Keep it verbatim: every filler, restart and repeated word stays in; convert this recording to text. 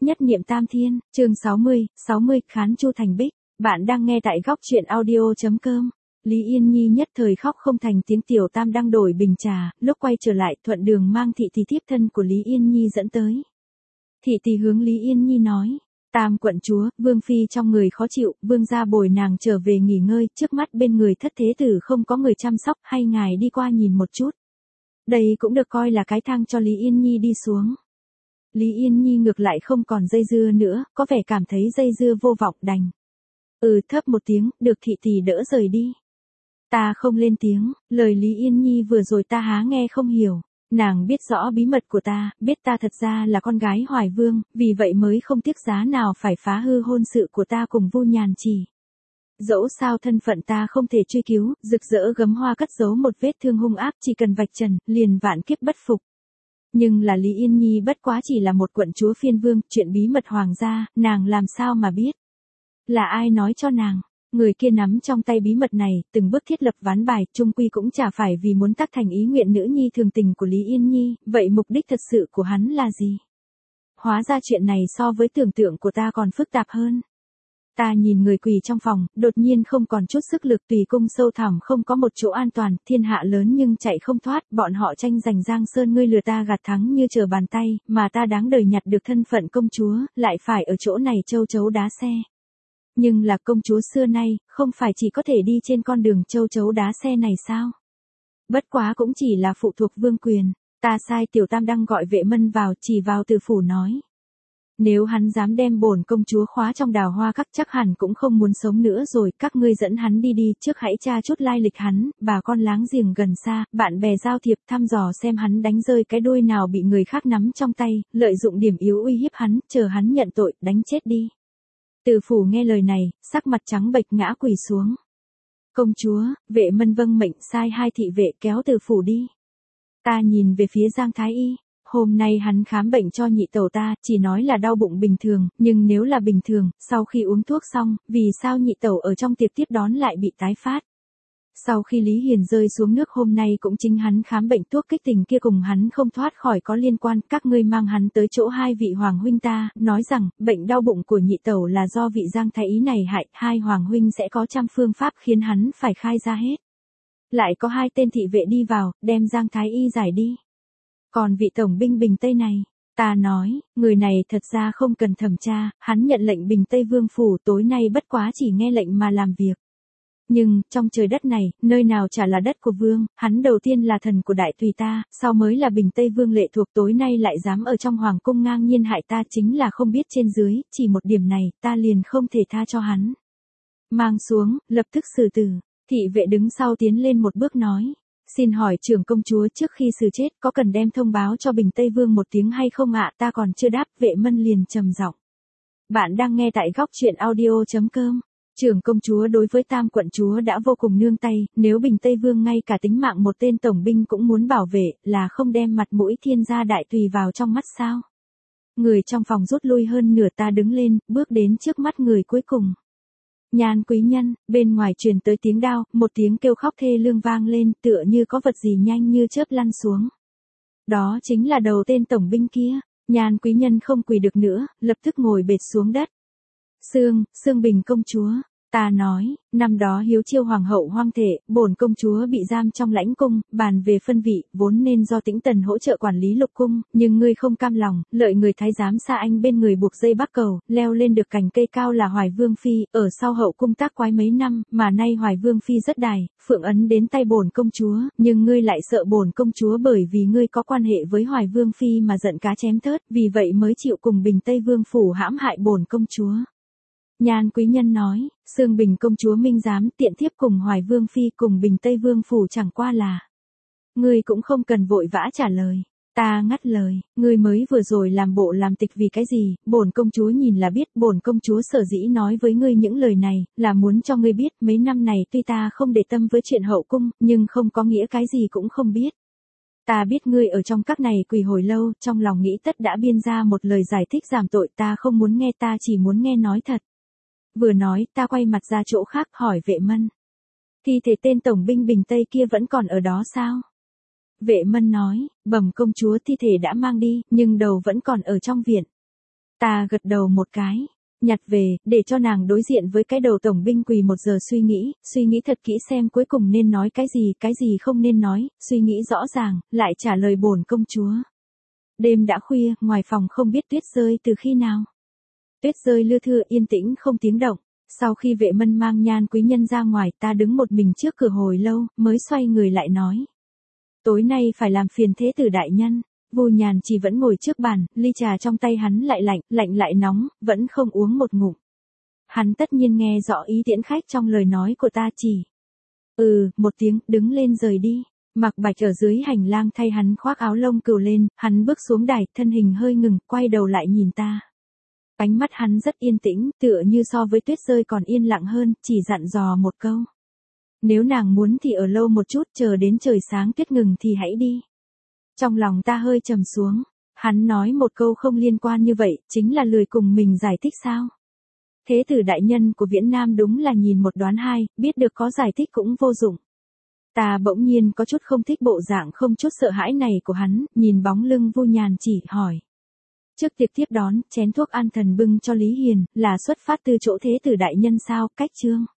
Nhất niệm tam thiên, chương sáu mươi, sáu mươi, khán Chu Thành Bích. Bạn đang nghe tại góc truyện audio.com. Lý Yên Nhi nhất thời khóc không thành tiếng. Tiểu Tam đang đổi bình trà, lúc quay trở lại thuận đường mang thị thì thiếp thân của Lý Yên Nhi dẫn tới. Thị thì hướng Lý Yên Nhi nói, Tam quận chúa, Vương Phi trong người khó chịu, Vương gia bồi nàng trở về nghỉ ngơi, trước mắt bên người thất thế tử không có người chăm sóc, hay ngài đi qua nhìn một chút. Đây cũng được coi là cái thang cho Lý Yên Nhi đi xuống. Lý Yên Nhi ngược lại không còn dây dưa nữa, có vẻ cảm thấy dây dưa vô vọng đành. Ừ thấp một tiếng, được thị tỷ đỡ rời đi. Ta không lên tiếng, lời Lý Yên Nhi vừa rồi ta há nghe không hiểu. Nàng biết rõ bí mật của ta, biết ta thật ra là con gái Hoài Vương, vì vậy mới không tiếc giá nào phải phá hư hôn sự của ta cùng Vu Nhàn Chỉ. Dẫu sao thân phận ta không thể truy cứu, rực rỡ gấm hoa cất giấu một vết thương hung ác, chỉ cần vạch trần, liền vạn kiếp bất phục. Nhưng là Lý Yên Nhi bất quá chỉ là một quận chúa phiên vương, chuyện bí mật hoàng gia, nàng làm sao mà biết? Là ai nói cho nàng? Người kia nắm trong tay bí mật này, từng bước thiết lập ván bài, chung quy cũng chả phải vì muốn tác thành ý nguyện nữ nhi thường tình của Lý Yên Nhi, vậy mục đích thật sự của hắn là gì? Hóa ra chuyện này so với tưởng tượng của ta còn phức tạp hơn. Ta nhìn người quỳ trong phòng, đột nhiên không còn chút sức lực, tùy cung sâu thẳm không có một chỗ an toàn, thiên hạ lớn nhưng chạy không thoát, bọn họ tranh giành Giang Sơn, ngươi lừa ta gạt thắng như trở bàn tay, mà ta đáng đời nhặt được thân phận công chúa, lại phải ở chỗ này châu chấu đá xe. Nhưng là công chúa xưa nay, không phải chỉ có thể đi trên con đường châu chấu đá xe này sao? Bất quá cũng chỉ là phụ thuộc vương quyền, ta sai Tiểu Tam đang gọi Vệ Mân vào, chỉ vào từ phủ nói. Nếu hắn dám đem bổn công chúa khóa trong đào hoa các chắc hẳn cũng không muốn sống nữa rồi, các ngươi dẫn hắn đi đi, trước hãy tra chút lai lịch hắn, bà con láng giềng gần xa, bạn bè giao thiệp thăm dò xem hắn đánh rơi cái đuôi nào bị người khác nắm trong tay, lợi dụng điểm yếu uy hiếp hắn, chờ hắn nhận tội, đánh chết đi. Từ phủ nghe lời này, sắc mặt trắng bệch ngã quỳ xuống. Công chúa, Vệ Mân vâng mệnh sai hai thị vệ kéo từ phủ đi. Ta nhìn về phía Giang Thái Y. Hôm nay hắn khám bệnh cho nhị tẩu ta, chỉ nói là đau bụng bình thường, nhưng nếu là bình thường, sau khi uống thuốc xong, vì sao nhị tẩu ở trong tiệc tiếp đón lại bị tái phát? Sau khi Lý Hiền rơi xuống nước hôm nay cũng chính hắn khám bệnh, thuốc kích tình kia cùng hắn không thoát khỏi có liên quan, các ngươi mang hắn tới chỗ hai vị hoàng huynh ta, nói rằng, bệnh đau bụng của nhị tẩu là do vị Giang Thái Y này hại, hai hoàng huynh sẽ có trăm phương pháp khiến hắn phải khai ra hết. Lại có hai tên thị vệ đi vào, đem Giang Thái Y giải đi. Còn vị tổng binh Bình Tây này, ta nói, người này thật ra không cần thẩm tra, hắn nhận lệnh Bình Tây Vương phủ, tối nay bất quá chỉ nghe lệnh mà làm việc. Nhưng, trong trời đất này, nơi nào chả là đất của vương, hắn đầu tiên là thần của đại tùy ta, sau mới là Bình Tây Vương lệ thuộc, tối nay lại dám ở trong hoàng cung ngang nhiên hại ta, chính là không biết trên dưới, chỉ một điểm này, ta liền không thể tha cho hắn. Mang xuống, lập tức xử tử. Thị vệ đứng sau tiến lên một bước nói. Xin hỏi trưởng công chúa, trước khi xử chết có cần đem thông báo cho Bình Tây Vương một tiếng hay không ạ? Ta còn chưa đáp. Vệ Mân liền trầm giọng. Bạn đang nghe tại góc truyện audio.com. Trưởng công chúa đối với Tam quận chúa đã vô cùng nương tay, nếu Bình Tây Vương ngay cả tính mạng một tên tổng binh cũng muốn bảo vệ, là không đem mặt mũi thiên gia đại tùy vào trong mắt sao? Người trong phòng rút lui hơn nửa, ta đứng lên, bước đến trước mắt người cuối cùng. Nhan quý nhân, bên ngoài truyền tới tiếng đao, một tiếng kêu khóc thê lương vang lên, tựa như có vật gì nhanh như chớp lăn xuống. Đó chính là đầu tên tổng binh kia. Nhan quý nhân không quỳ được nữa, lập tức ngồi bệt xuống đất. Sương, Sương Bình công chúa, ta nói, năm đó hiếu chiêu hoàng hậu hoang thể, bổn công chúa bị giam trong lãnh cung, bàn về phân vị, vốn nên do Tĩnh Tần hỗ trợ quản lý lục cung, nhưng ngươi không cam lòng, lợi người thái giám xa anh bên người buộc dây bắc cầu, leo lên được cành cây cao là Hoài Vương phi, ở sau hậu cung tác quái mấy năm, mà nay Hoài Vương phi rất đài, phượng ấn đến tay bổn công chúa, nhưng ngươi lại sợ bổn công chúa bởi vì ngươi có quan hệ với Hoài Vương phi mà giận cá chém thớt, vì vậy mới chịu cùng Bình Tây Vương phủ hãm hại bổn công chúa. Nhan quý nhân nói, Sương Bình công chúa minh giám tiện thiếp cùng Hoài Vương phi cùng Bình Tây Vương phủ chẳng qua là. Ngươi cũng không cần vội vã trả lời. Ta ngắt lời, ngươi mới vừa rồi làm bộ làm tịch vì cái gì? Bổn công chúa nhìn là biết, bổn công chúa sở dĩ nói với ngươi những lời này, là muốn cho ngươi biết, mấy năm này tuy ta không để tâm với chuyện hậu cung, nhưng không có nghĩa cái gì cũng không biết. Ta biết ngươi ở trong các này quỳ hồi lâu, trong lòng nghĩ tất đã biên ra một lời giải thích giảm tội, ta không muốn nghe, ta chỉ muốn nghe nói thật. Vừa nói, ta quay mặt ra chỗ khác hỏi Vệ Mân. Thi thể tên tổng binh Bình Tây kia vẫn còn ở đó sao? Vệ Mân nói, bẩm công chúa, thi thể đã mang đi, nhưng đầu vẫn còn ở trong viện. Ta gật đầu một cái, nhặt về, để cho nàng đối diện với cái đầu tổng binh quỳ một giờ suy nghĩ, suy nghĩ thật kỹ xem cuối cùng nên nói cái gì, cái gì không nên nói, suy nghĩ rõ ràng, lại trả lời bổn công chúa. Đêm đã khuya, ngoài phòng không biết tuyết rơi từ khi nào. Tuyết rơi lưa thưa yên tĩnh không tiếng động. Sau khi Vệ Mân mang Nhan quý nhân ra ngoài, ta đứng một mình trước cửa hồi lâu, mới xoay người lại nói. Tối nay phải làm phiền thế tử đại nhân. Vu Nhàn chỉ vẫn ngồi trước bàn, ly trà trong tay hắn lại lạnh, lạnh lại nóng, vẫn không uống một ngụm. Hắn tất nhiên nghe rõ ý tiễn khách trong lời nói của ta, chỉ. Ừ, một tiếng, đứng lên rời đi. Mạc Bạch ở dưới hành lang thay hắn khoác áo lông cừu lên, hắn bước xuống đài, thân hình hơi ngừng, quay đầu lại nhìn ta. Ánh mắt hắn rất yên tĩnh, tựa như so với tuyết rơi còn yên lặng hơn, chỉ dặn dò một câu. Nếu nàng muốn thì ở lâu một chút, chờ đến trời sáng tuyết ngừng thì hãy đi. Trong lòng ta hơi trầm xuống, hắn nói một câu không liên quan như vậy, chính là lười cùng mình giải thích sao. Thế tử đại nhân của Viễn Nam đúng là nhìn một đoán hai, biết được có giải thích cũng vô dụng. Ta bỗng nhiên có chút không thích bộ dạng không chút sợ hãi này của hắn, nhìn bóng lưng Vu Nhàn chỉ hỏi. Trước tiệc tiếp đón, chén thuốc an thần bưng cho Lý Hiền, là xuất phát từ chỗ thế tử đại nhân sao, cách chương.